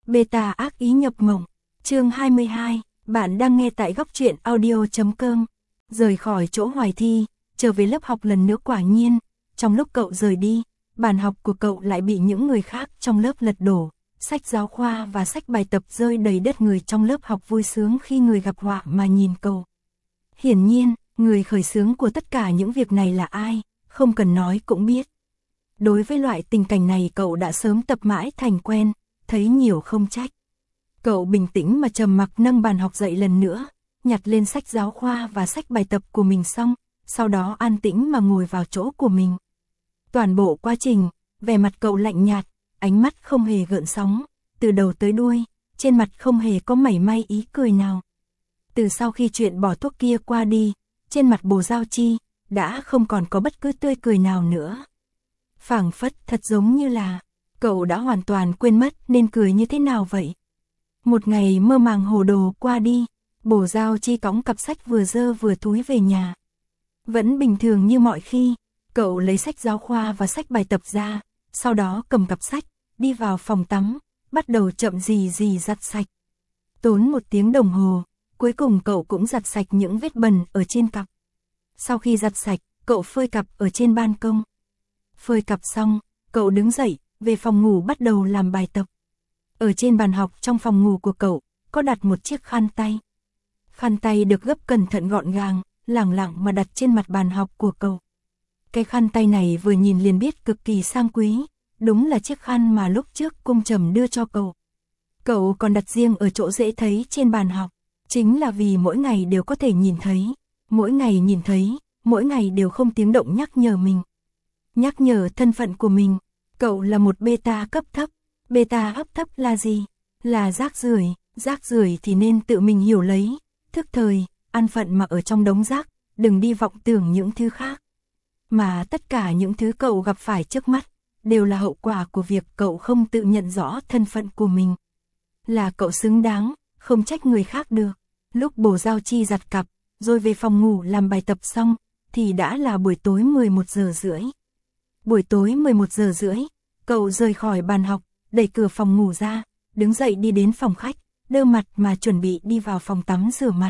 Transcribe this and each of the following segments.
Beta ác ý nhập mộng. Chương 22, bạn đang nghe tại góc truyện audio.com. Rời khỏi chỗ Hoài Thi, trở về lớp học lần nữa quả nhiên, trong lúc cậu rời đi, bàn học của cậu lại bị những người khác trong lớp lật đổ, sách giáo khoa và sách bài tập rơi đầy đất. Người trong lớp học vui sướng khi người gặp họa mà nhìn cậu. Hiển nhiên, người khởi xướng của tất cả những việc này là ai, không cần nói cũng biết. Đối với loại tình cảnh này cậu đã sớm tập mãi thành quen, thấy nhiều không trách. Cậu bình tĩnh mà trầm mặc nâng bàn học dậy lần nữa, nhặt lên sách giáo khoa và sách bài tập của mình xong, sau đó an tĩnh mà ngồi vào chỗ của mình. Toàn bộ quá trình, vẻ mặt cậu lạnh nhạt, ánh mắt không hề gợn sóng, từ đầu tới đuôi, trên mặt không hề có mảy may ý cười nào. Từ sau khi chuyện bỏ thuốc kia qua đi, trên mặt Bồ Giao Chi đã không còn có bất cứ tươi cười nào nữa. Phảng phất thật giống như là cậu đã hoàn toàn quên mất nên cười như thế nào vậy. Một ngày mơ màng hồ đồ qua đi, Bồ Giao Chi cõng cặp sách vừa dơ vừa thúi về nhà. Vẫn bình thường như mọi khi, cậu lấy sách giáo khoa và sách bài tập ra, sau đó cầm cặp sách, đi vào phòng tắm, bắt đầu chậm rì rì giặt sạch. Tốn 1 tiếng đồng hồ, cuối cùng cậu cũng giặt sạch những vết bẩn ở trên cặp. Sau khi giặt sạch, cậu phơi cặp ở trên ban công. Phơi cặp xong, cậu đứng dậy, về phòng ngủ bắt đầu làm bài tập. Ở trên bàn học trong phòng ngủ của cậu, có đặt một chiếc khăn tay. Khăn tay được gấp cẩn thận gọn gàng, lẳng lặng mà đặt trên mặt bàn học của cậu. Cái khăn tay này vừa nhìn liền biết cực kỳ sang quý, đúng là chiếc khăn mà lúc trước Cung Trầm đưa cho cậu. Cậu còn đặt riêng ở chỗ dễ thấy trên bàn học, chính là vì mỗi ngày đều có thể nhìn thấy, mỗi ngày nhìn thấy, mỗi ngày đều không tiếng động nhắc nhở mình. Nhắc nhở thân phận của mình, cậu là một beta cấp thấp. Beta cấp thấp là gì? Là rác rưởi thì nên tự mình hiểu lấy, thức thời, an phận mà ở trong đống rác, đừng đi vọng tưởng những thứ khác. Mà tất cả những thứ cậu gặp phải trước mắt, đều là hậu quả của việc cậu không tự nhận rõ thân phận của mình. Là cậu xứng đáng, không trách người khác được. Lúc Bồ Giao Chi giặt cặp, rồi về phòng ngủ làm bài tập xong, thì đã là buổi tối 11 giờ rưỡi. Buổi tối 11 giờ rưỡi, cậu rời khỏi bàn học, đẩy cửa phòng ngủ ra, đứng dậy đi đến phòng khách, đơ mặt mà chuẩn bị đi vào phòng tắm rửa mặt.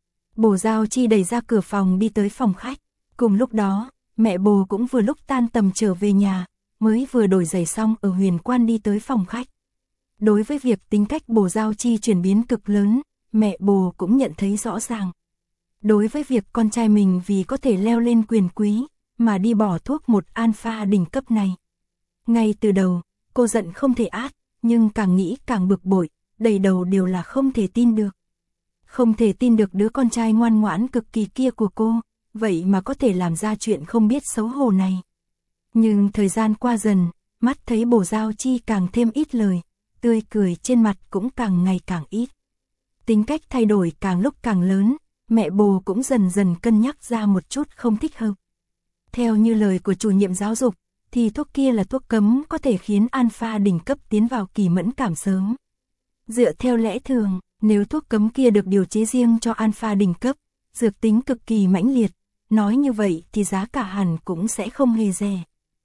Bồ Giao Chi đẩy ra cửa phòng đi tới phòng khách. Cùng lúc đó, mẹ Bồ cũng vừa lúc tan tầm trở về nhà, mới vừa đổi giày xong ở Huyền Quan đi tới phòng khách. Đối với việc tính cách Bồ Giao Chi chuyển biến cực lớn, mẹ Bồ cũng nhận thấy rõ ràng. Đối với việc con trai mình vì có thể leo lên quyền quý, mà đi bỏ thuốc một alpha đỉnh cấp này. Ngay từ đầu, cô giận không thể át, nhưng càng nghĩ càng bực bội, đầy đầu đều là không thể tin được. Không thể tin được đứa con trai ngoan ngoãn cực kỳ kia của cô, vậy mà có thể làm ra chuyện không biết xấu hổ này. Nhưng thời gian qua dần, mắt thấy Bồ Giao Chi càng thêm ít lời, tươi cười trên mặt cũng càng ngày càng ít. Tính cách thay đổi càng lúc càng lớn, mẹ Bồ cũng dần dần cân nhắc ra một chút không thích hợp. Theo như lời của chủ nhiệm giáo dục, thì thuốc kia là thuốc cấm có thể khiến alpha đỉnh cấp tiến vào kỳ mẫn cảm sớm. Dựa theo lẽ thường, nếu thuốc cấm kia được điều chế riêng cho alpha đỉnh cấp, dược tính cực kỳ mãnh liệt, nói như vậy thì giá cả hẳn cũng sẽ không hề rẻ.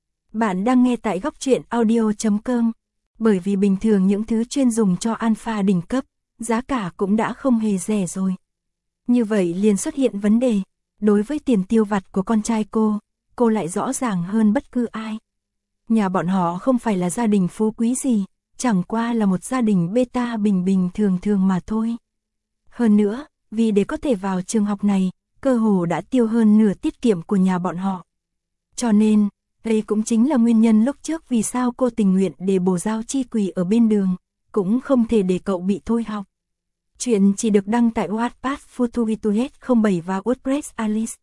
Bạn đang nghe tại góc truyện audio.com, bởi vì bình thường những thứ chuyên dùng cho alpha đỉnh cấp, giá cả cũng đã không hề rẻ rồi. Như vậy liền xuất hiện vấn đề, đối với tiền tiêu vặt của con trai cô lại rõ ràng hơn bất cứ ai. Nhà bọn họ không phải là gia đình phú quý gì, chẳng qua là một gia đình beta bình bình thường thường mà thôi. Hơn nữa, vì để có thể vào trường học này, cơ hồ đã tiêu hơn nửa tiết kiệm của nhà bọn họ. Cho nên, đây cũng chính là nguyên nhân lúc trước vì sao cô tình nguyện để Bồ Giao Chi quỳ ở bên đường, cũng không thể để cậu bị thôi học. Chuyện chỉ được đăng tại Wattpad Futuituhet 07 và WordPress Alice.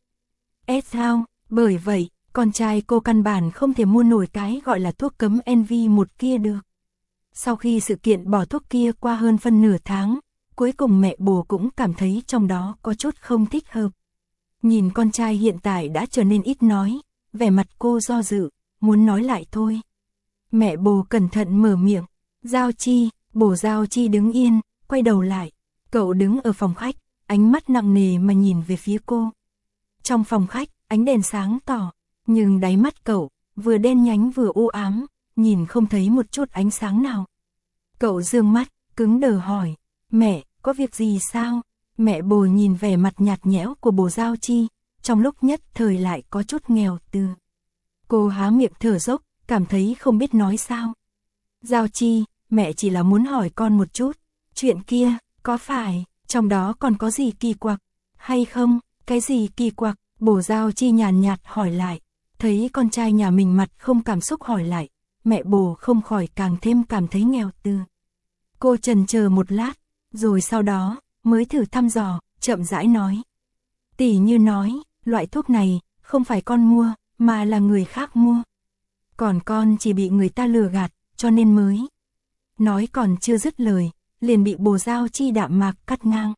How, bởi vậy, con trai cô căn bản không thể mua nổi cái gọi là thuốc cấm NV1 kia được. Sau khi sự kiện bỏ thuốc kia qua hơn phân nửa tháng, cuối cùng mẹ Bồ cũng cảm thấy trong đó có chút không thích hợp. Nhìn con trai hiện tại đã trở nên ít nói, vẻ mặt cô do dự, muốn nói lại thôi. Mẹ Bồ cẩn thận mở miệng, Giao Chi, Bồ Giao Chi đứng yên, quay đầu lại. Cậu đứng ở phòng khách, ánh mắt nặng nề mà nhìn về phía cô. Trong phòng khách, ánh đèn sáng tỏ, nhưng đáy mắt cậu, vừa đen nhánh vừa u ám, nhìn không thấy một chút ánh sáng nào. Cậu dương mắt, cứng đờ hỏi, mẹ, có việc gì sao? Mẹ Bồ nhìn vẻ mặt nhạt nhẽo của Bồ Giao Chi, trong lúc nhất thời lại có chút nghèo từ. Cô há miệng thở dốc, cảm thấy không biết nói sao. Giao Chi, mẹ chỉ là muốn hỏi con một chút, chuyện kia, có phải, trong đó còn có gì kỳ quặc, hay không? Cái gì kỳ quặc? Bồ Giao Chi nhàn nhạt hỏi lại, thấy con trai nhà mình mặt không cảm xúc hỏi lại, mẹ Bồ không khỏi càng thêm cảm thấy nghèo từ. Cô chần chờ một lát, rồi sau đó, mới thử thăm dò, chậm rãi nói. Tỷ như nói, loại thuốc này, không phải con mua, mà là người khác mua. Còn con chỉ bị người ta lừa gạt, cho nên mới. Nói còn chưa dứt lời, liền bị Bồ Giao Chi đạm mạc cắt ngang.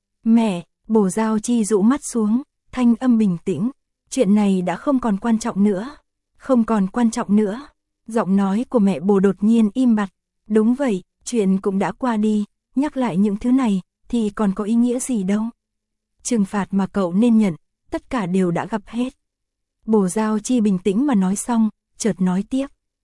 Mẹ, Bồ Giao Chi dụ mắt xuống, thanh âm bình tĩnh, chuyện này đã không còn quan trọng nữa. Không còn quan trọng nữa. Giọng nói của mẹ Bồ đột nhiên im bặt. Đúng vậy, chuyện cũng đã qua đi, nhắc lại những thứ này, thì còn có ý nghĩa gì đâu. Trừng phạt mà cậu nên nhận, tất cả đều đã gặp hết. Bồ Giao Chi bình tĩnh mà nói xong, chợt nói tiếp.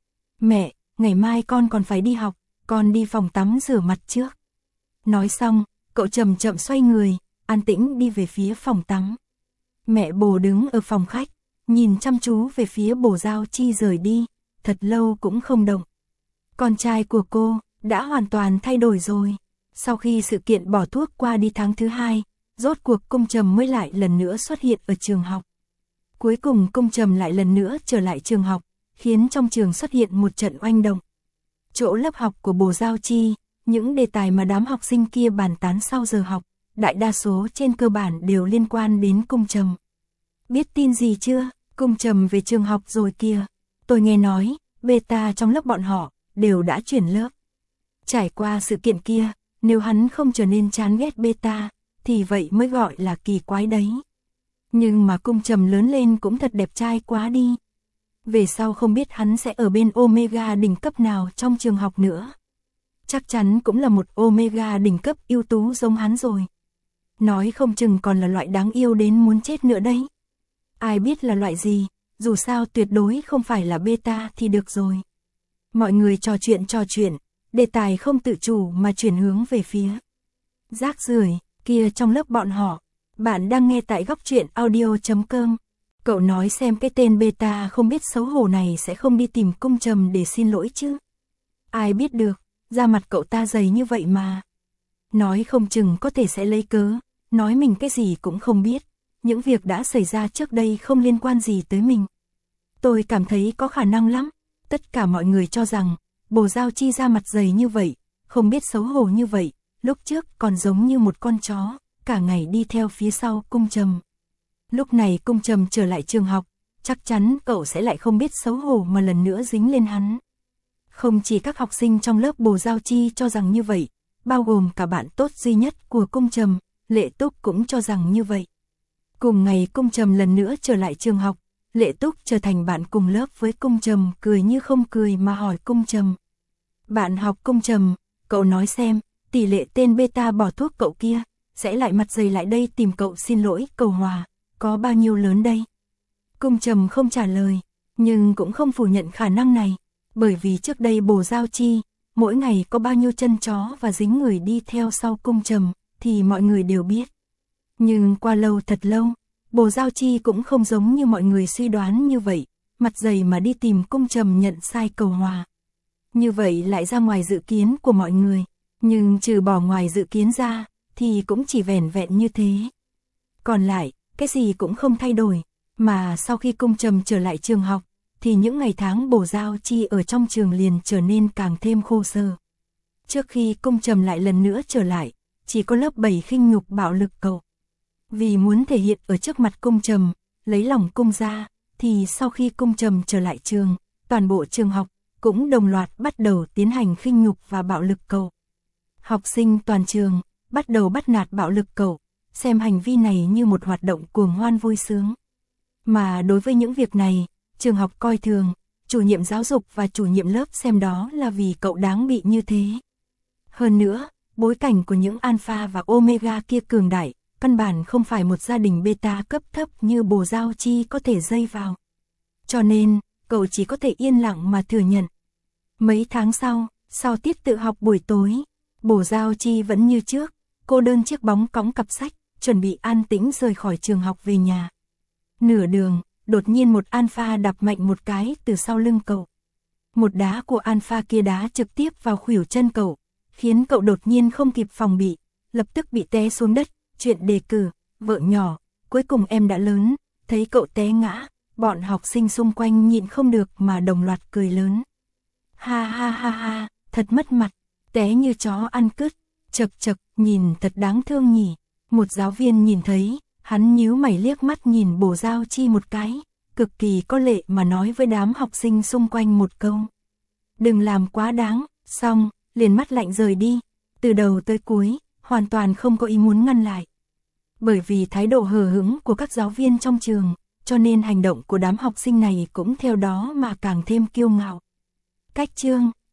Mẹ, ngày mai con còn phải đi học, con đi phòng tắm rửa mặt trước. Nói xong, cậu chậm chậm xoay người, an tĩnh đi về phía phòng tắm. Mẹ Bồ đứng ở phòng khách, nhìn chăm chú về phía Bồ Giao Chi rời đi, thật lâu cũng không động. Con trai của cô đã hoàn toàn thay đổi rồi. Sau khi sự kiện bỏ thuốc qua đi tháng thứ 2, rốt cuộc Cung Trầm mới lại lần nữa xuất hiện ở trường học. Cuối cùng Cung Trầm lại lần nữa trở lại trường học, khiến trong trường xuất hiện một trận oanh động. Chỗ lớp học của Bồ Giao Chi, những đề tài mà đám học sinh kia bàn tán sau giờ học, đại đa số trên cơ bản đều liên quan đến Cung Trầm. Biết tin gì chưa? Cung Trầm về trường học rồi kìa. Tôi nghe nói, beta trong lớp bọn họ đều đã chuyển lớp. Trải qua sự kiện kia, nếu hắn không trở nên chán ghét beta, thì vậy mới gọi là kỳ quái đấy. Nhưng mà Cung Trầm lớn lên cũng thật đẹp trai quá đi. Về sau không biết hắn sẽ ở bên Omega đỉnh cấp nào trong trường học nữa. Chắc chắn cũng là một Omega đỉnh cấp ưu tú giống hắn rồi. Nói không chừng còn là loại đáng yêu đến muốn chết nữa đấy. Ai biết là loại gì, dù sao tuyệt đối không phải là beta thì được rồi. Mọi người trò chuyện, đề tài không tự chủ mà chuyển hướng về phía rác rưởi kia trong lớp bọn họ. Bạn đang nghe tại góc truyện audio.com. Cậu nói xem cái tên beta không biết xấu hổ này sẽ không đi tìm Cung Trầm để xin lỗi chứ. Ai biết được, da mặt cậu ta dày như vậy mà. Nói không chừng có thể sẽ lấy cớ, nói mình cái gì cũng không biết. Những việc đã xảy ra trước đây không liên quan gì tới mình. Tôi cảm thấy có khả năng lắm. Tất cả mọi người cho rằng, Bồ Giao Chi da mặt dày như vậy, không biết xấu hổ như vậy, lúc trước còn giống như một con chó, cả ngày đi theo phía sau Cung Trầm. Lúc này Cung Trầm trở lại trường học, chắc chắn cậu sẽ lại không biết xấu hổ mà lần nữa dính lên hắn. Không chỉ các học sinh trong lớp Bồ Giao Chi cho rằng như vậy, bao gồm cả bạn tốt duy nhất của Cung Trầm, Lệ Túc cũng cho rằng như vậy. Cùng ngày Cung Trầm lần nữa trở lại trường học, Lệ Túc trở thành bạn cùng lớp với Cung Trầm, cười như không cười mà hỏi Cung Trầm. Bạn học Cung Trầm, cậu nói xem, tỷ lệ tên beta bỏ thuốc cậu kia, sẽ lại mặt dày lại đây tìm cậu xin lỗi, cầu hòa, có bao nhiêu lớn đây? Cung Trầm không trả lời, nhưng cũng không phủ nhận khả năng này, bởi vì trước đây Bồ Giao Chi, mỗi ngày có bao nhiêu chân chó và dính người đi theo sau Cung Trầm, thì mọi người đều biết. Nhưng qua lâu thật lâu, Bồ Giao Chi cũng không giống như mọi người suy đoán như vậy, mặt dày mà đi tìm Cung Trầm nhận sai cầu hòa. Như vậy lại ra ngoài dự kiến của mọi người, nhưng trừ bỏ ngoài dự kiến ra, thì cũng chỉ vẻn vẹn như thế. Còn lại, cái gì cũng không thay đổi, mà sau khi Cung Trầm trở lại trường học, thì những ngày tháng Bồ Giao Chi ở trong trường liền trở nên càng thêm khô sở. Trước khi Cung Trầm lại lần nữa trở lại, chỉ có lớp 7 khinh nhục bạo lực cậu. Vì muốn thể hiện ở trước mặt Cung Trầm, lấy lòng Cung ra, thì sau khi Cung Trầm trở lại trường, toàn bộ trường học cũng đồng loạt bắt đầu tiến hành khinh nhục và bạo lực cậu. Học sinh toàn trường bắt đầu bắt nạt bạo lực cậu, xem hành vi này như một hoạt động cuồng hoan vui sướng. Mà đối với những việc này, trường học coi thường, chủ nhiệm giáo dục và chủ nhiệm lớp xem đó là vì cậu đáng bị như thế. Hơn nữa, bối cảnh của những alpha và omega kia cường đại, căn bản không phải một gia đình beta cấp thấp như Bồ Giao Chi có thể dây vào. Cho nên, cậu chỉ có thể yên lặng mà thừa nhận. Mấy tháng sau tiết tự học buổi tối, Bổ Giao Chi vẫn như trước, cô đơn chiếc bóng cõng cặp sách, chuẩn bị an tĩnh rời khỏi trường học về nhà. Nửa đường, đột nhiên một Alpha đạp mạnh một cái từ sau lưng cậu. Một đá của Alpha kia đá trực tiếp vào khuỷu chân cậu, khiến cậu đột nhiên không kịp phòng bị, lập tức bị té xuống đất. Chuyện đề cử, vợ nhỏ, cuối cùng em đã lớn. Thấy cậu té ngã, bọn học sinh xung quanh nhịn không được mà đồng loạt cười lớn. Ha ha ha ha, thật mất mặt, té như chó ăn cứt, chật chật, nhìn thật đáng thương nhỉ. Một giáo viên nhìn thấy, hắn nhíu mày liếc mắt nhìn Bổ Giao Chi một cái, cực kỳ có lệ mà nói với đám học sinh xung quanh một câu. Đừng làm quá đáng, xong, liền mắt lạnh rời đi, từ đầu tới cuối, hoàn toàn không có ý muốn ngăn lại. Bởi vì thái độ hờ hững của các giáo viên trong trường, cho nên hành động của đám học sinh này cũng theo đó mà càng thêm kiêu ngạo. Cách chương